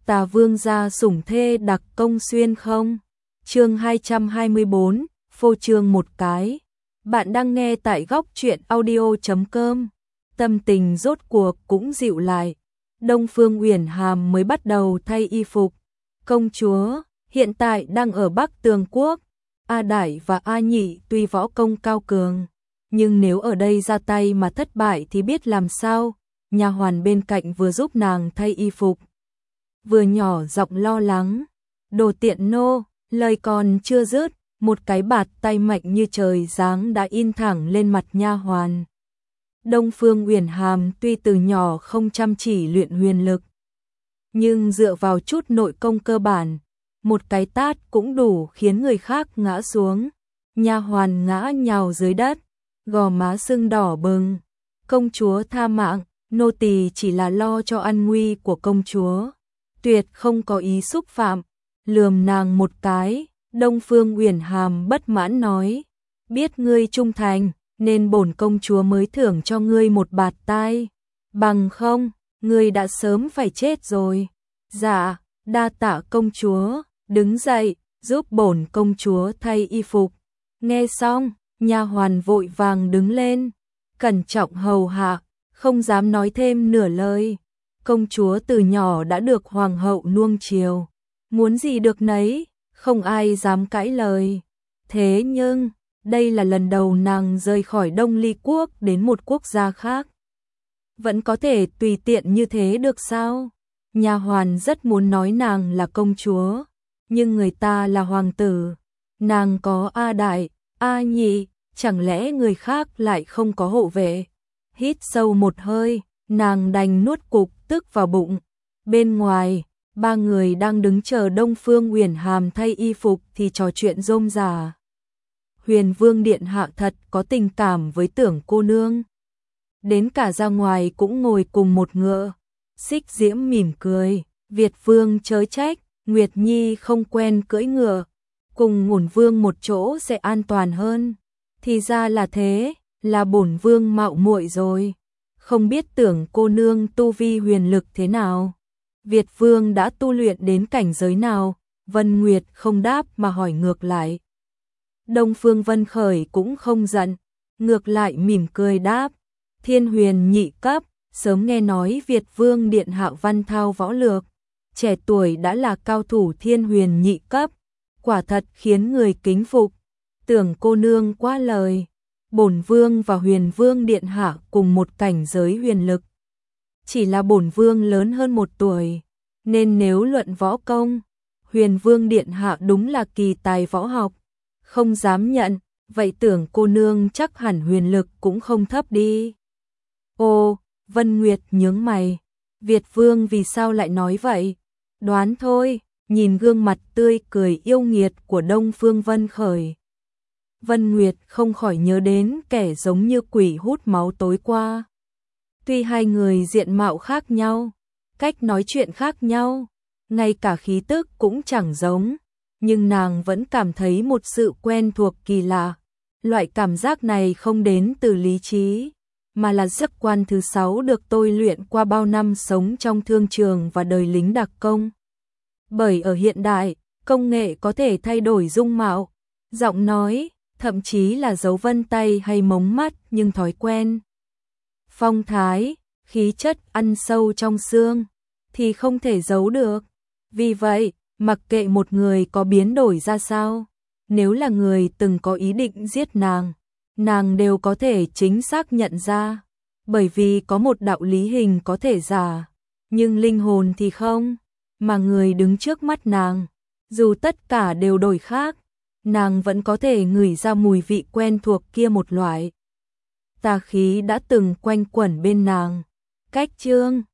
Tà vương gia sủng thê đặc công xuyên không? Chương 224, phô trương một cái. Bạn đang nghe tại góc truyện audio.com. Tâm tình rốt cuộc cũng dịu lại. Đông Phương Uyển Hàm mới bắt đầu thay y phục. Công chúa hiện tại đang ở Bắc Tường Quốc. A Đại và A Nhị tuy võ công cao cường, nhưng nếu ở đây ra tay mà thất bại thì biết làm sao. Nha hoàn bên cạnh vừa giúp nàng thay y phục, vừa nhỏ giọng lo lắng. Đồ tiện nô, lời còn chưa dứt, một cái bạt tay mạnh như trời giáng đã in thẳng lên mặt nha hoàn. Đông Phương Uyển Hàm tuy từ nhỏ không chăm chỉ luyện huyền lực, nhưng dựa vào chút nội công cơ bản, một cái tát cũng đủ khiến người khác ngã xuống. Nha hoàn ngã nhào dưới đất, gò má sưng đỏ bừng. Công chúa tha mạng, nô tỳ chỉ là lo cho an nguy của công chúa, tuyệt không có ý xúc phạm. Lườm nàng một cái, Đông Phương Uyển Hàm bất mãn nói, biết ngươi trung thành nên bổn công chúa mới thưởng cho ngươi một bạt tai, bằng không ngươi đã sớm phải chết rồi. Dạ, đa tạ công chúa. Đứng dậy, giúp bổn công chúa thay y phục. Nghe xong, nha hoàn vội vàng đứng lên, cẩn trọng hầu hạ, không dám nói thêm nửa lời. Công chúa từ nhỏ đã được hoàng hậu nuông chiều, muốn gì được nấy, không ai dám cãi lời. Thế nhưng, đây là lần đầu nàng rời khỏi Đông Ly quốc đến một quốc gia khác. Vẫn có thể tùy tiện như thế được sao? Nha hoàn rất muốn nói nàng là công chúa, nhưng người ta là hoàng tử. Nàng có A Đại, A Nhị, chẳng lẽ người khác lại không có hộ vệ? Hít sâu một hơi, nàng đành nuốt cục tức vào bụng. Bên ngoài, ba người đang đứng chờ Đông Phương Uyển Hàm thay y phục thì trò chuyện rôm rả. Huyền Vương điện hạ thật có tình cảm với Tưởng cô nương. Đến cả ra ngoài cũng ngồi cùng một ngựa. Xích Diễm mỉm cười, Việt Vương chớ trách, Nguyệt Nhi không quen cưỡi ngựa, cùng Ngổn Vương một chỗ sẽ an toàn hơn. Thì ra là thế, là bổn vương mạo muội rồi. Không biết Tưởng cô nương tu vi huyền lực thế nào? Việt Vương đã tu luyện đến cảnh giới nào? Vân Nguyệt không đáp mà hỏi ngược lại. Đông Phương Vân Khởi cũng không giận, ngược lại mỉm cười đáp, Thiên huyền nhị cấp. Sớm nghe nói Việt Vương điện hạ văn thao võ lược, trẻ tuổi đã là cao thủ thiên huyền nhị cấp, quả thật khiến người kính phục. Tưởng cô nương quá lời, bổn vương và Huyền Vương điện hạ cùng một cảnh giới huyền lực, chỉ là bổn vương lớn hơn một tuổi, nên nếu luận võ công, Huyền Vương điện hạ đúng là kỳ tài võ học, không dám nhận. Vậy Tưởng cô nương chắc hẳn huyền lực cũng không thấp đi. Ô, Vân Nguyệt nhướng mày, Việt Vương vì sao lại nói vậy? Đoán thôi, nhìn gương mặt tươi cười yêu nghiệt của Đông Phương Vân Khởi, Vân Nguyệt không khỏi nhớ đến kẻ giống như quỷ hút máu tối qua. Tuy hai người diện mạo khác nhau, cách nói chuyện khác nhau, ngay cả khí tức cũng chẳng giống, nhưng nàng vẫn cảm thấy một sự quen thuộc kỳ lạ. Loại cảm giác này không đến từ lý trí, mà là giác quan thứ 6 được tôi luyện qua bao năm sống trong thương trường và đời lính đặc công. Bởi ở hiện đại, công nghệ có thể thay đổi dung mạo, giọng nói, thậm chí là dấu vân tay hay mống mắt, nhưng thói quen, phong thái, khí chất ăn sâu trong xương thì không thể giấu được. Vì vậy, mặc kệ một người có biến đổi ra sao, nếu là người từng có ý định giết nàng đều có thể chính xác nhận ra, bởi vì có một đạo lý hình có thể giả, nhưng linh hồn thì không, mà người đứng trước mắt nàng, dù tất cả đều đổi khác, nàng vẫn có thể ngửi ra mùi vị quen thuộc kia, một loại tà khí đã từng quanh quẩn bên nàng. Cách chương